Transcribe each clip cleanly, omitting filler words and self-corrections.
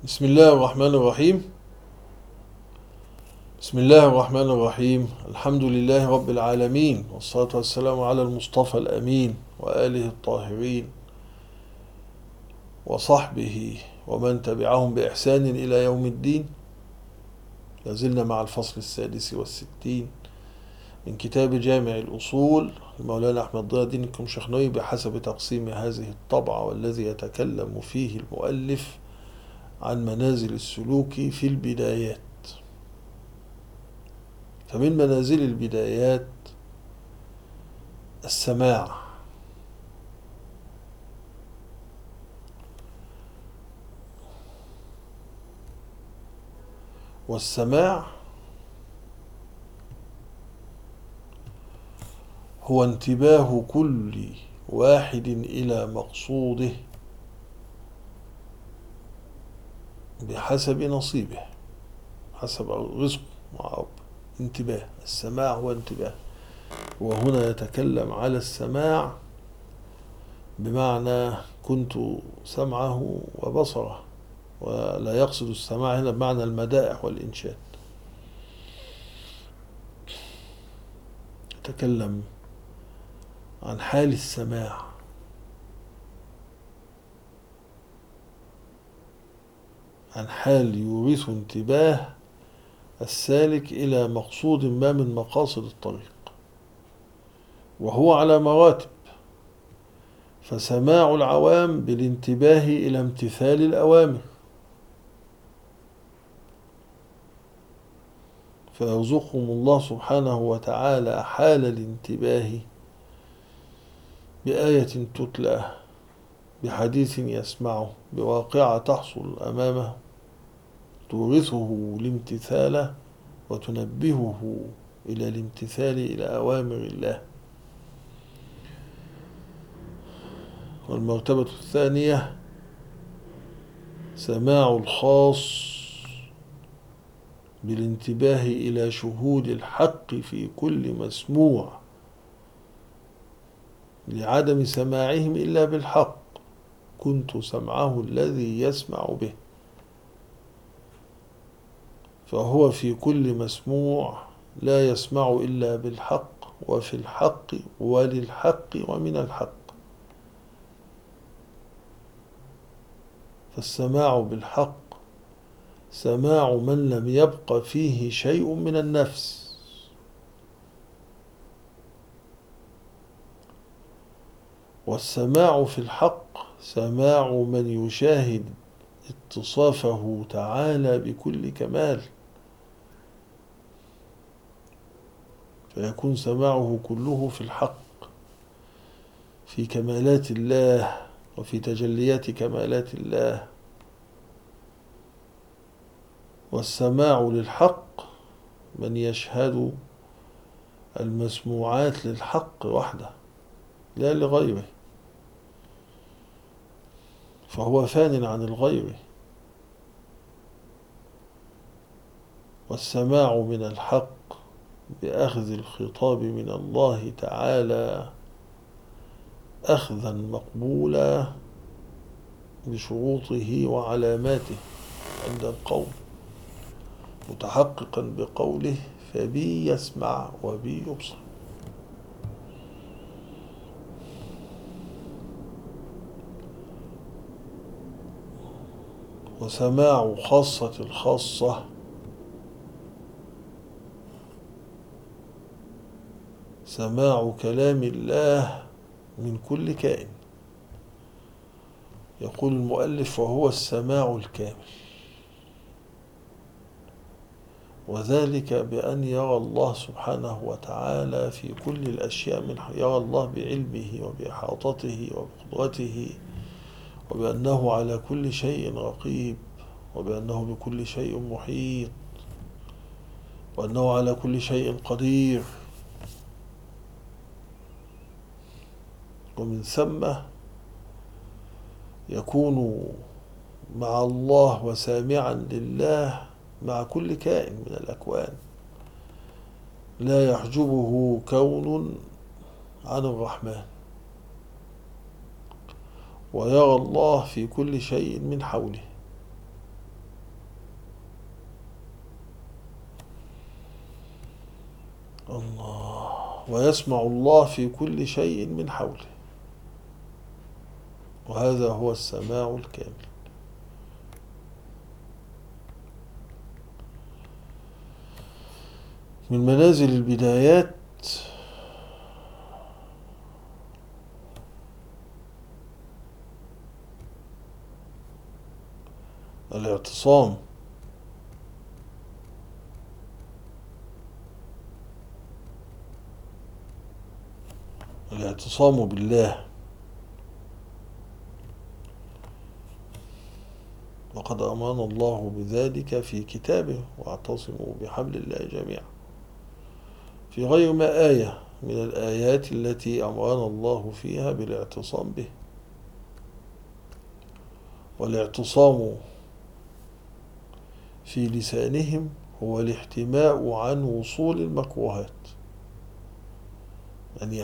بسم الله الرحمن الرحيم. بسم الله الرحمن الرحيم. الحمد لله رب العالمين، والصلاة والسلام على المصطفى الأمين وآله الطاهرين وصحبه ومن تبعهم بإحسان إلى يوم الدين. لازلنا مع الفصل السادس والستين من كتاب جامع الأصول لمولانا أحمد ضياء الدين الكمشخنوي بحسب تقسيم هذه الطبعة، والذي يتكلم فيه المؤلف عن منازل السلوك في البدايات. فمن منازل البدايات السماع، والسماع هو انتباه كل واحد إلى مقصوده بحسب نصيبه، حسب رزقه مع رب. انتباه، السماع هو انتباه. وهنا يتكلم على السماع بمعنى كنت سمعه وبصره، ولا يقصد السماع هنا بمعنى المدائح والإنشاد. يتكلم عن حال السماع، عن حال يورث انتباه السالك إلى مقصود ما من مقاصد الطريق، وهو على مراتب. فسماع العوام بالانتباه إلى امتثال الأوامر، فيرزقهم الله سبحانه وتعالى حال الانتباه بآية تتلى، بحديث يسمعه، بواقعة تحصل أمامه تورثه الامتثال وتنبهه إلى الامتثال إلى أوامر الله. والمرتبة الثانية سماع الخاص بالانتباه إلى شهود الحق في كل مسموع، لعدم سماعهم إلا بالحق. كنت سمعه الذي يسمع به، فهو في كل مسموع لا يسمع إلا بالحق، وفي الحق وللحق ومن الحق. فالسماع بالحق سماع من لم يبق فيه شيء من النفس، والسماع في الحق سماع من يشاهد اتصافه تعالى بكل كمال، فيكون سماعه كله في الحق، في كمالات الله وفي تجليات كمالات الله. والسماع للحق من يشهد المسموعات للحق وحده لا لغيره، فهو فان عن الغير. والسماع من الحق بأخذ الخطاب من الله تعالى أخذا مقبولا بشروطه وعلاماته عند القول، متحققا بقوله فبي يسمع وبي يبصر. وسماع خاصة الخاصة سماع كلام الله من كل كائن. يقول المؤلف وهو السماع الكامل، وذلك بأن يرى الله سبحانه وتعالى في كل الأشياء، من يرى الله بعلمه وبإحاطته وبقدرته، وبأنه على كل شيء رقيب، وبأنه بكل شيء محيط، وأنه على كل شيء قدير. ومن ثم يكون مع الله وسامعا لله مع كل كائن من الأكوان، لا يحجبه كون عن الرحمن، ويرى الله في كل شيء من حوله. الله. ويسمع الله في كل شيء من حوله، وهذا هو السماع الكامل. من منازل البدايات الاعتصام، الاعتصام بالله. وقد أمرنا الله بذلك في كتابه: واعتصموا بحبل الله جميعا، في غير ما آية من الآيات التي أمرنا الله فيها بالاعتصام به. والاعتصام في لسانهم هو الاحتماء عن وصول المكروهات، أن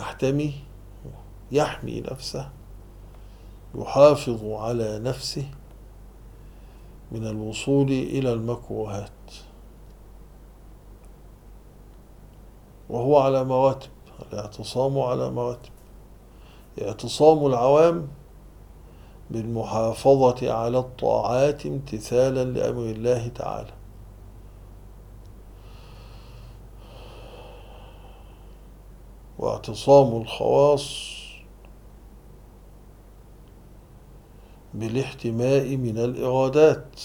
يحمي نفسه، يحافظ على نفسه من الوصول إلى المكروهات، وهو على مراتب. الاعتصام على مراتب: اعتصام العوام بالمحافظة على الطاعات امتثالا لأمر الله تعالى، واعتصام الخواص بالاحتماء من الإرادات،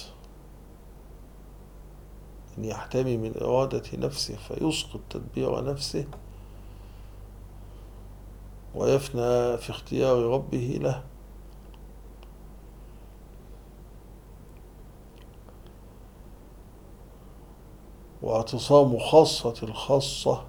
أن يحتمي من إرادة نفسه فيسقط تدبير نفسه ويفنى في اختيار ربه له. واعتصام خاصة الخاصة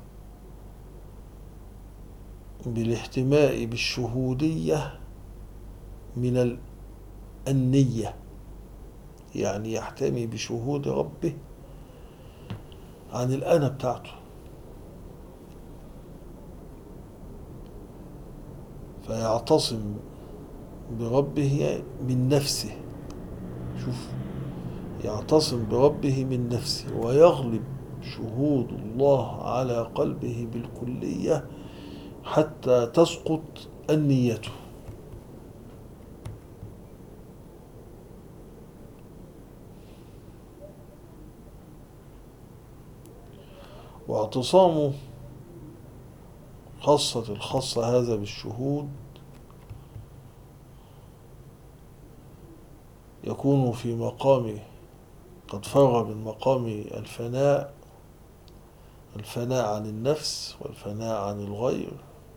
بالاحتماء بالشهودية من النية، يعني يحتمي بشهود ربه عن الأنا بتاعته، فيعتصم بربه من نفسه. شوف، يعتصم بربه من نفسه، ويغلب شهود الله على قلبه بالكلية حتى تسقط النيته. واعتصام خاصة الخاصة هذا بالشهود يكون في مقام قد فرغ من مقام الفناء عن النفس والفناء عن الغير،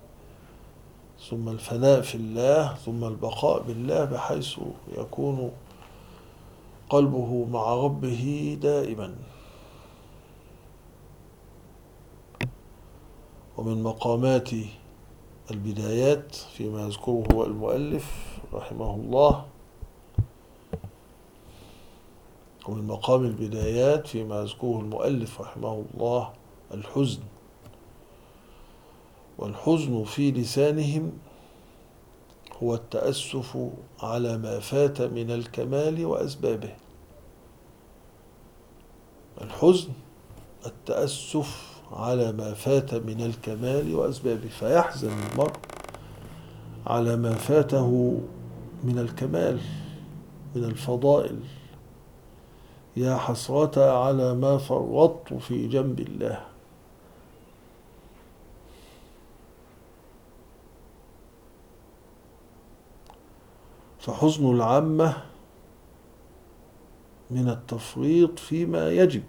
ثم الفناء في الله، ثم البقاء بالله، بحيث يكون قلبه مع ربه دائما. ومن مقامات البدايات فيما يذكره المؤلف رحمه الله، ومن مقام البدايات فيما يذكره المؤلف رحمه الله الحزن. والحزن في لسانهم هو التأسف على ما فات من الكمال وأسبابه. الحزن التأسف على ما فات من الكمال وأسبابه، فيحزن المرء على ما فاته من الكمال، من الفضائل: يا حسرة على ما فرطت في جنب الله. فحزن العامة من التفريط فيما يجب،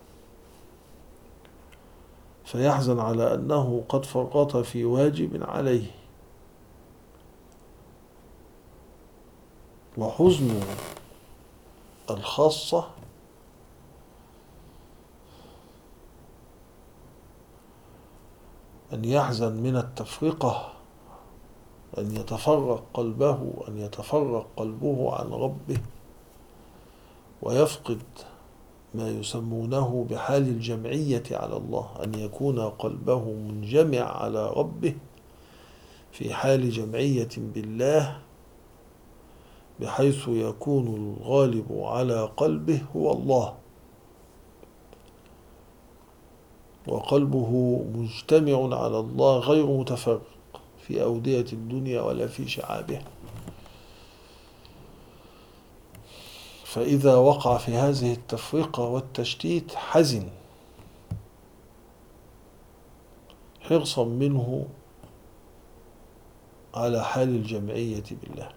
فيحزن على أنه قد فرط في واجب عليه. وحزن الخاصة أن يحزن من التفرقة، أن يتفرق قلبه عن ربه، ويفقد ما يسمونه بحال الجمعية على الله، أن يكون قلبه منجمع على ربه في حال جمعية بالله، بحيث يكون الغالب على قلبه هو الله. وقلبه مجتمع على الله غير متفرق في أودية الدنيا ولا في شعابها. فإذا وقع في هذه التفرقة والتشتيت حزن حرصا منه على حال الجمعية بالله.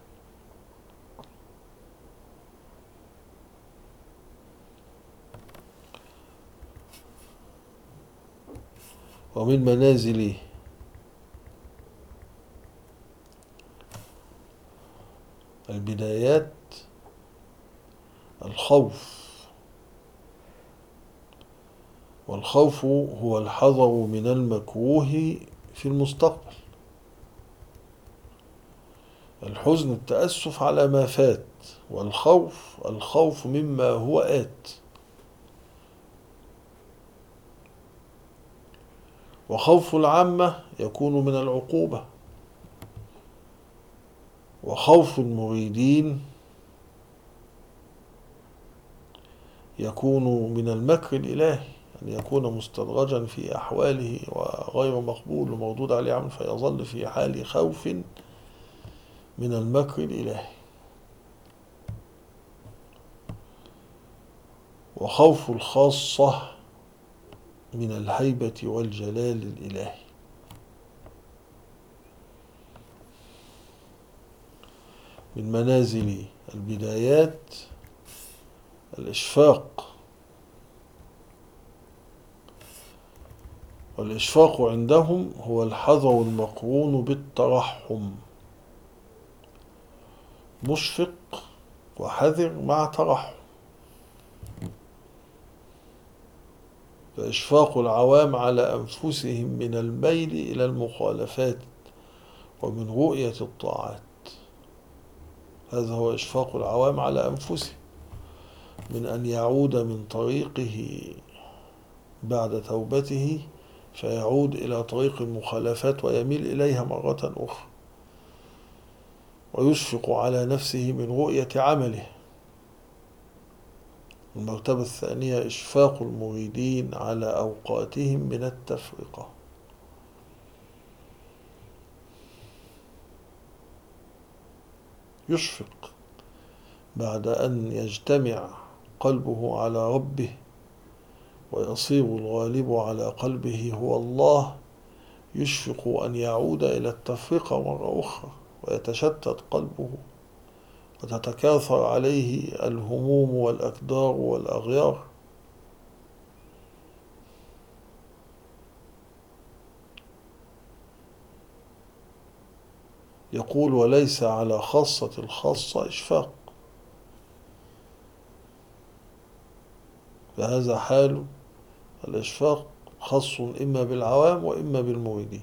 ومن منازل البدايات الخوف، والخوف هو الحذر من المكروه في المستقبل. الحزن التأسف على ما فات، والخوف الخوف مما هو آت. وخوف العامة يكون من العقوبة، وخوف المريدين يكون من المكر الإلهي، أن يكون مستدرجا في أحواله وغير مقبول ومردود عليه عمل، فيظل في حال خوف من المكر الإلهي. وخوف الخاصة من الهيبة والجلال الإلهي. من منازل البدايات الإشفاق، والإشفاق عندهم هو الحذر المقرون بالترحم. مشفق وحذر مع ترحم. فإشفاق العوام على أنفسهم من الميل إلى المخالفات ومن رؤية الطاعات، هذا هو إشفاق العوام على أنفسهم من أن يعود من طريقه بعد توبته فيعود إلى طريق المخالفات ويميل إليها مرة أخرى، ويشفق على نفسه من رؤية عمله. المرتبة الثانية إشفاق المريدين على أوقاتهم من التفرقة. يشفق بعد أن يجتمع قلبه على ربه ويصير الغالب على قلبه هو الله، يشفق أن يعود إلى التفرقة مرة أخرى ويتشتت قلبه وتتكاثر عليه الهموم والأكدار والأغيار. يقول: وليس على خاصة الخاصة إشفاق. فهذا حال الإشفاق خاص إما بالعوام وإما بالمريدين.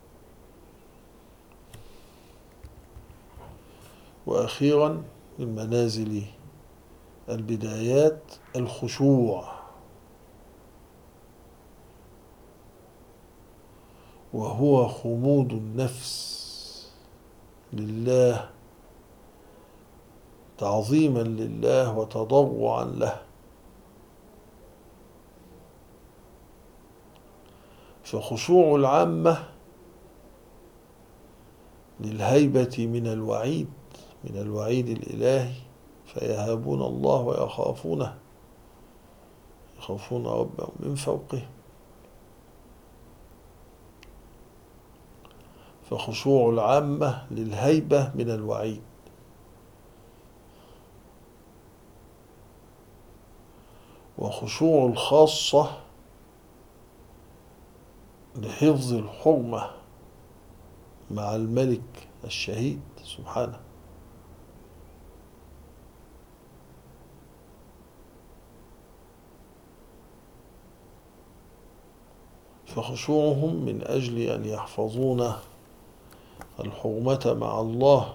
وأخيرا من منازل البدايات الخشوع، وهو خمود النفس لله تعظيما لله وتضرعا له. فخشوع العامة للهيبة من الوعيد الإلهي، فيهابون الله ويخافونه، يخافون ربهم من فوقه. فخشوع العامة للهيبة من الوعيد، وخشوع الخاصة لحفظ الحرمة مع الملك الشهيد سبحانه. فخشوعهم من أجل أن يحفظون الحرمة مع الله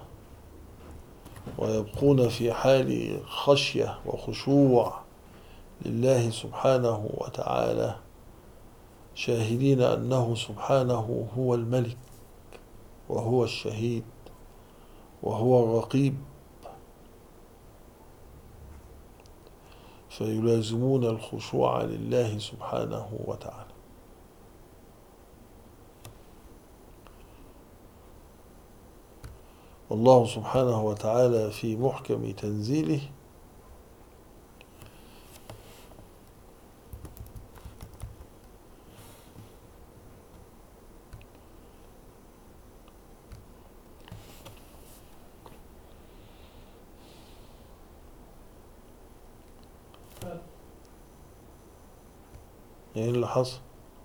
ويبقون في حال خشية وخشوع لله سبحانه وتعالى، شاهدين أنه سبحانه هو الملك وهو الشهيد وهو الرقيب، فيلازمون الخشوع لله سبحانه وتعالى. والله سبحانه وتعالى في محكم تنزيله ايه اللي حصل؟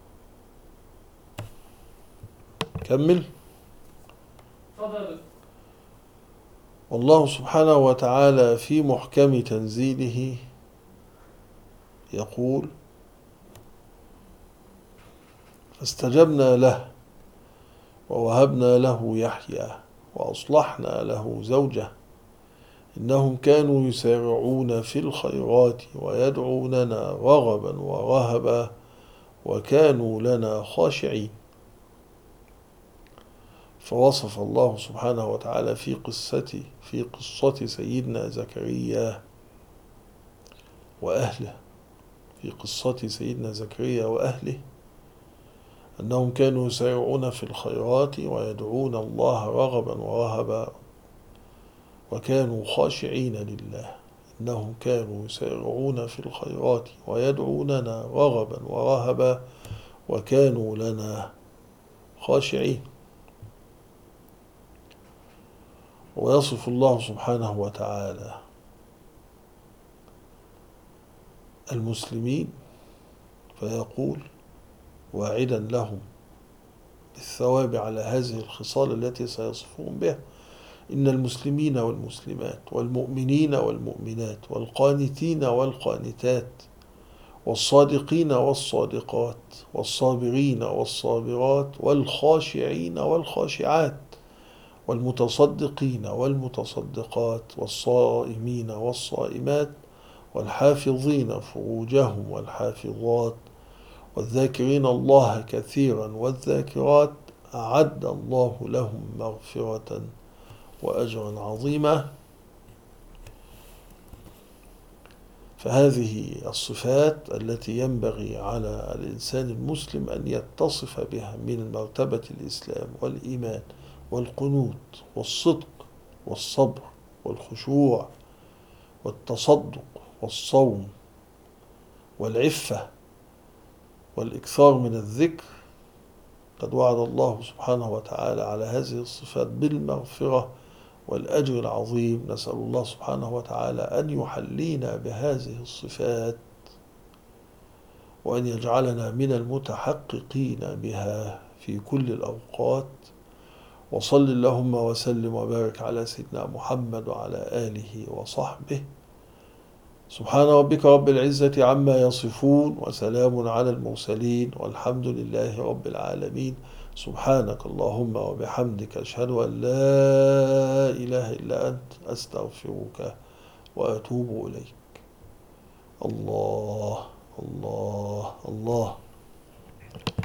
كمل. والله سبحانه وتعالى في محكم تنزيله يقول: فاستجبنا له ووهبنا له يحيى وأصلحنا له زوجه إنهم كانوا يسارعون في الخيرات ويدعوننا رغبا ورهبا وكانوا لنا خاشعين. فوصف الله سبحانه وتعالى في قصة سيدنا زكريا وأهله في قصة سيدنا زكريا وأهله أنهم كانوا يسارعون في الخيرات ويدعون الله رغبا ورهبا وكانوا خاشعين لله. إنهم كانوا يسارعون في الخيرات ويدعوننا رغبا ورهبا وكانوا لنا خاشعين. ويصف الله سبحانه وتعالى المسلمين فيقول واعدا لهم بالثواب على هذه الخصال التي سيصفون بها: إن المسلمين والمسلمات والمؤمنين والمؤمنات والقانتين والقانتات والصادقين والصادقات والصابرين والصابرات والخاشعين والخاشعات والمتصدقين والمتصدقات والصائمين والصائمات والحافظين فروجهم والحافظات والذاكرين الله كثيرا والذاكرات أعد الله لهم مغفرة وأجرا عظيما. فهذه الصفات التي ينبغي على الإنسان المسلم أن يتصف بها من مرتبة الإسلام والإيمان والقنوت والصدق والصبر والخشوع والتصدق والصوم والعفة والإكثار من الذكر. قد وعد الله سبحانه وتعالى على هذه الصفات بالمغفرة والأجر العظيم. نسأل الله سبحانه وتعالى أن يحلينا بهذه الصفات وأن يجعلنا من المتحققين بها في كل الأوقات. وصل اللهم وسلم وبارك على سيدنا محمد وعلى آله وصحبه. سبحان ربك رب العزة عما يصفون وسلام على المرسلين والحمد لله رب العالمين. سبحانك اللهم وبحمدك أشهد أن لا إله إلا أنت أستغفرك وأتوب إليك. الله الله الله.